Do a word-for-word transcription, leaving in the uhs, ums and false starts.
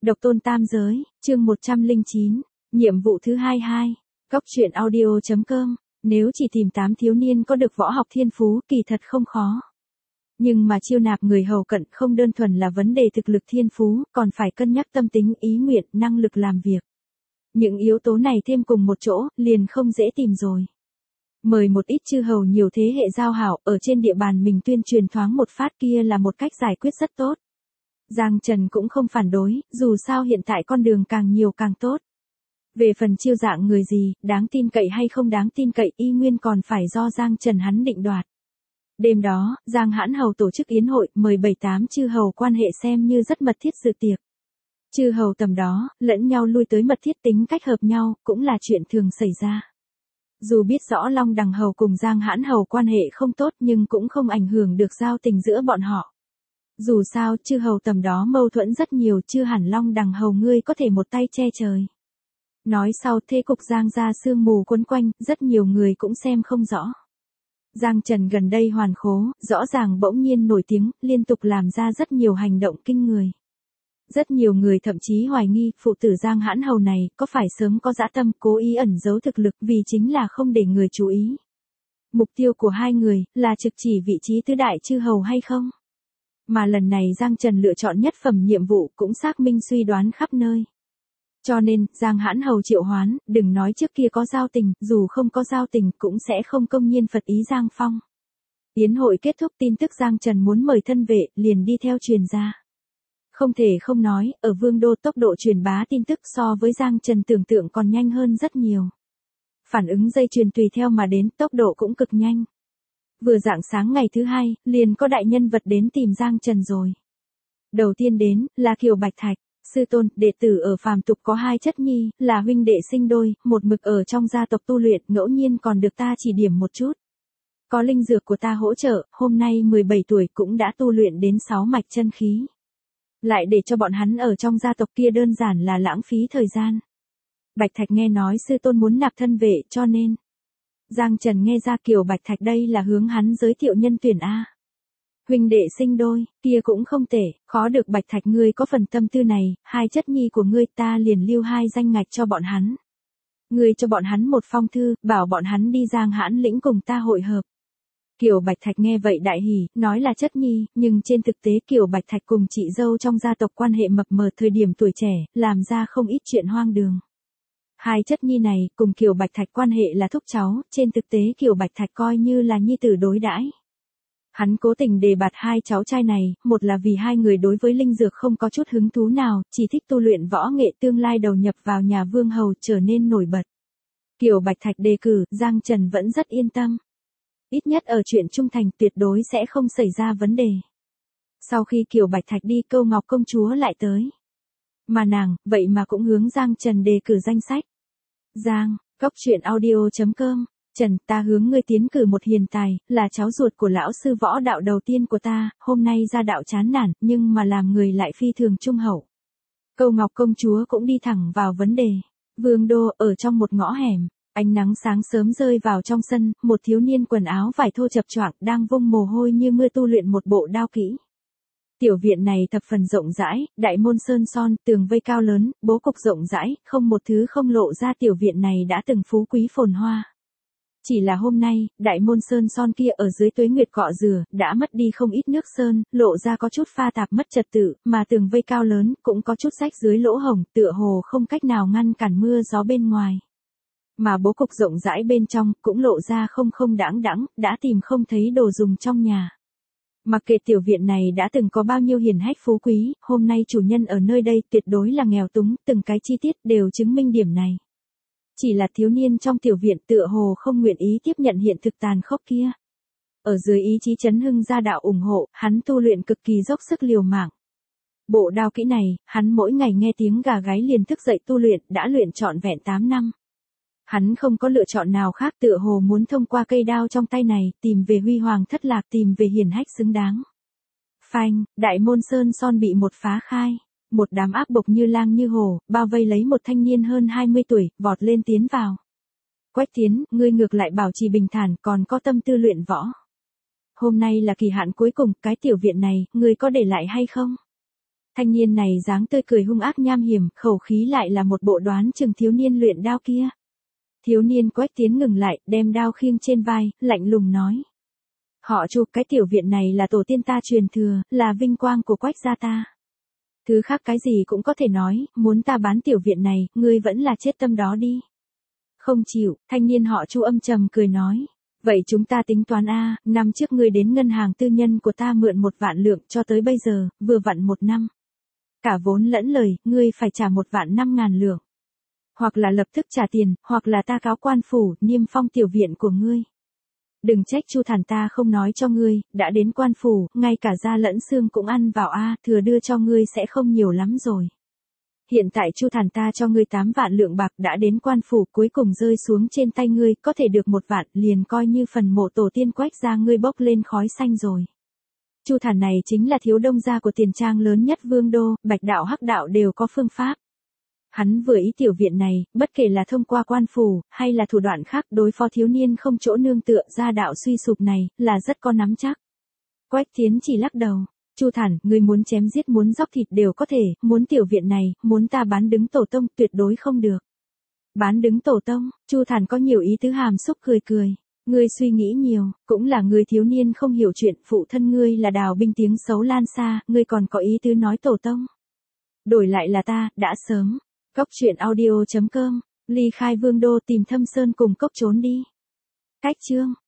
Độc tôn tam giới, chương một trăm lẻ chín, nhiệm vụ thứ hai mươi hai, Cóc truyện audio chấm com, nếu chỉ tìm tám thiếu niên có được võ học thiên phú kỳ thật không khó. Nhưng mà chiêu nạp người hầu cận không đơn thuần là vấn đề thực lực thiên phú, còn phải cân nhắc tâm tính, ý nguyện, năng lực làm việc. Những yếu tố này thêm cùng một chỗ, liền không dễ tìm rồi. Mời một ít chư hầu nhiều thế hệ giao hảo, ở trên địa bàn mình tuyên truyền thoáng một phát kia là một cách giải quyết rất tốt. Giang Trần cũng không phản đối, dù sao hiện tại con đường càng nhiều càng tốt. Về phần chiêu dạng người gì, đáng tin cậy hay không đáng tin cậy y nguyên còn phải do Giang Trần hắn định đoạt. Đêm đó, Giang Hãn Hầu tổ chức yến hội, mời bảy tám chư hầu quan hệ xem như rất mật thiết dự tiệc. Chư hầu tầm đó, lẫn nhau lui tới mật thiết tính cách hợp nhau, cũng là chuyện thường xảy ra. Dù biết rõ Long Đằng Hầu cùng Giang Hãn Hầu quan hệ không tốt nhưng cũng không ảnh hưởng được giao tình giữa bọn họ. Dù sao, chư hầu tầm đó mâu thuẫn rất nhiều, chưa hẳn Long Đằng Hầu ngươi có thể một tay che trời. Nói sau thế cục Giang gia sương mù quấn quanh, rất nhiều người cũng xem không rõ. Giang Trần gần đây hoàn khố, rõ ràng bỗng nhiên nổi tiếng, liên tục làm ra rất nhiều hành động kinh người. Rất nhiều người thậm chí hoài nghi, phụ tử Giang Hãn Hầu này, có phải sớm có dã tâm, cố ý ẩn giấu thực lực vì chính là không để người chú ý. Mục tiêu của hai người, là trực chỉ vị trí tứ đại chư hầu hay không? Mà lần này Giang Trần lựa chọn nhất phẩm nhiệm vụ cũng xác minh suy đoán khắp nơi. Cho nên, Giang Hãn Hầu triệu hoán, đừng nói trước kia có giao tình, dù không có giao tình cũng sẽ không công nhiên phật ý Giang Phong. Yến hội kết thúc, tin tức Giang Trần muốn mời thân vệ, liền đi theo truyền ra. Không thể không nói, ở Vương Đô tốc độ truyền bá tin tức so với Giang Trần tưởng tượng còn nhanh hơn rất nhiều. Phản ứng dây chuyền tùy theo mà đến, tốc độ cũng cực nhanh. Vừa rạng sáng ngày thứ hai, liền có đại nhân vật đến tìm Giang Trần rồi. Đầu tiên đến, là Kiều Bạch Thạch, sư tôn, đệ tử ở phàm tục có hai chất nhi, là huynh đệ sinh đôi, một mực ở trong gia tộc tu luyện, ngẫu nhiên còn được ta chỉ điểm một chút. Có linh dược của ta hỗ trợ, hôm nay mười bảy tuổi cũng đã tu luyện đến sáu mạch chân khí. Lại để cho bọn hắn ở trong gia tộc kia đơn giản là lãng phí thời gian. Bạch Thạch nghe nói sư tôn muốn nạp thân vệ cho nên. Giang Trần nghe ra Kiều Bạch Thạch đây là hướng hắn giới thiệu nhân tuyển A. Huynh đệ sinh đôi, kia cũng không tệ, khó được Bạch Thạch ngươi có phần tâm tư này, hai chất nhi của ngươi ta liền lưu hai danh ngạch cho bọn hắn. Ngươi cho bọn hắn một phong thư, bảo bọn hắn đi Giang Hãn lĩnh cùng ta hội hợp. Kiều Bạch Thạch nghe vậy đại hỉ, nói là chất nhi, nhưng trên thực tế Kiều Bạch Thạch cùng chị dâu trong gia tộc quan hệ mập mờ thời điểm tuổi trẻ, làm ra không ít chuyện hoang đường. Hai chất nhi này, cùng Kiều Bạch Thạch quan hệ là thúc cháu, trên thực tế Kiều Bạch Thạch coi như là nhi tử đối đãi. Hắn cố tình đề bạt hai cháu trai này, một là vì hai người đối với linh dược không có chút hứng thú nào, chỉ thích tu luyện võ nghệ tương lai đầu nhập vào nhà vương hầu trở nên nổi bật. Kiều Bạch Thạch đề cử, Giang Trần vẫn rất yên tâm. Ít nhất ở chuyện trung thành tuyệt đối sẽ không xảy ra vấn đề. Sau khi Kiều Bạch Thạch đi, Câu Ngọc công chúa lại tới. Mà nàng, vậy mà cũng hướng Giang Trần đề cử danh sách. Giang, Cóc truyện audio chấm com, Trần, ta hướng ngươi tiến cử một hiền tài, là cháu ruột của lão sư võ đạo đầu tiên của ta, hôm nay ra đạo chán nản, nhưng mà làm người lại phi thường trung hậu. Câu Ngọc công chúa cũng đi thẳng vào vấn đề. Vương Đô, ở trong một ngõ hẻm, ánh nắng sáng sớm rơi vào trong sân, một thiếu niên quần áo vải thô chập choạng đang vung mồ hôi như mưa tu luyện một bộ đao kỹ. Tiểu viện này thập phần rộng rãi, đại môn sơn son, tường vây cao lớn, bố cục rộng rãi, không một thứ không lộ ra tiểu viện này đã từng phú quý phồn hoa. Chỉ là hôm nay, đại môn sơn son kia ở dưới tuế nguyệt cọ rửa, đã mất đi không ít nước sơn, lộ ra có chút pha tạp mất trật tự, mà tường vây cao lớn, cũng có chút rách dưới lỗ hổng, tựa hồ không cách nào ngăn cản mưa gió bên ngoài. Mà bố cục rộng rãi bên trong, cũng lộ ra không không đãng đãng, đã tìm không thấy đồ dùng trong nhà. Mặc kệ tiểu viện này đã từng có bao nhiêu hiển hách phú quý, hôm nay chủ nhân ở nơi đây tuyệt đối là nghèo túng, từng cái chi tiết đều chứng minh điểm này. Chỉ là thiếu niên trong tiểu viện tựa hồ không nguyện ý tiếp nhận hiện thực tàn khốc kia. Ở dưới ý chí chấn hưng gia đạo ủng hộ, hắn tu luyện cực kỳ dốc sức liều mạng. Bộ đao kỹ này, hắn mỗi ngày nghe tiếng gà gáy liền thức dậy tu luyện, đã luyện trọn vẹn tám năm. Hắn không có lựa chọn nào khác, tựa hồ muốn thông qua cây đao trong tay này, tìm về huy hoàng thất lạc, tìm về hiển hách xứng đáng. Phanh, đại môn sơn son bị một phá khai. Một đám ác bộc như lang như hổ, bao vây lấy một thanh niên hơn hai mươi tuổi, vọt lên tiến vào. Quách Tiến, ngươi ngược lại bảo trì bình thản, còn có tâm tư luyện võ. Hôm nay là kỳ hạn cuối cùng, cái tiểu viện này, ngươi có để lại hay không? Thanh niên này dáng tươi cười hung ác nham hiểm, khẩu khí lại là một bộ đoán chừng thiếu niên luyện đao kia. Thiếu niên Quách Tiến ngừng lại, đem đao khiêng trên vai, lạnh lùng nói. Họ Chu, cái tiểu viện này là tổ tiên ta truyền thừa, là vinh quang của Quách gia ta. Thứ khác cái gì cũng có thể nói, muốn ta bán tiểu viện này, ngươi vẫn là chết tâm đó đi. Không chịu, thanh niên họ Chu âm trầm cười nói. Vậy chúng ta tính toán a, năm trước ngươi đến ngân hàng tư nhân của ta mượn một vạn lượng cho tới bây giờ, vừa vặn một năm. Cả vốn lẫn lời, ngươi phải trả một vạn năm ngàn lượng. Hoặc là lập tức trả tiền, hoặc là ta cáo quan phủ, niêm phong tiểu viện của ngươi. Đừng trách Chu Thản ta không nói cho ngươi, đã đến quan phủ, ngay cả da lẫn xương cũng ăn vào a, thừa đưa cho ngươi sẽ không nhiều lắm rồi. Hiện tại Chu Thản ta cho ngươi tám vạn lượng bạc đã đến quan phủ, cuối cùng rơi xuống trên tay ngươi, có thể được một vạn, liền coi như phần mộ tổ tiên Quách gia ngươi bốc lên khói xanh rồi. Chu Thản này chính là thiếu đông gia của Tiền Trang lớn nhất Vương đô, Bạch đạo Hắc đạo đều có phương pháp. Hắn vừa ý tiểu viện này, bất kể là thông qua quan phủ, hay là thủ đoạn khác đối phó thiếu niên không chỗ nương tựa gia đạo suy sụp này, là rất có nắm chắc. Quách Tiến chỉ lắc đầu. Chu Thản, ngươi muốn chém giết muốn dóc thịt đều có thể, muốn tiểu viện này, muốn ta bán đứng tổ tông, tuyệt đối không được. Bán đứng tổ tông, Chu Thản có nhiều ý tứ hàm xúc cười cười. Ngươi suy nghĩ nhiều, cũng là người thiếu niên không hiểu chuyện, phụ thân ngươi là Đào binh tiếng xấu lan xa, ngươi còn có ý tứ nói tổ tông. Đổi lại là ta, đã sớm. Cốc truyện audio chấm com, ly khai Vương đô tìm Thâm Sơn cùng cốc trốn đi. Cách chương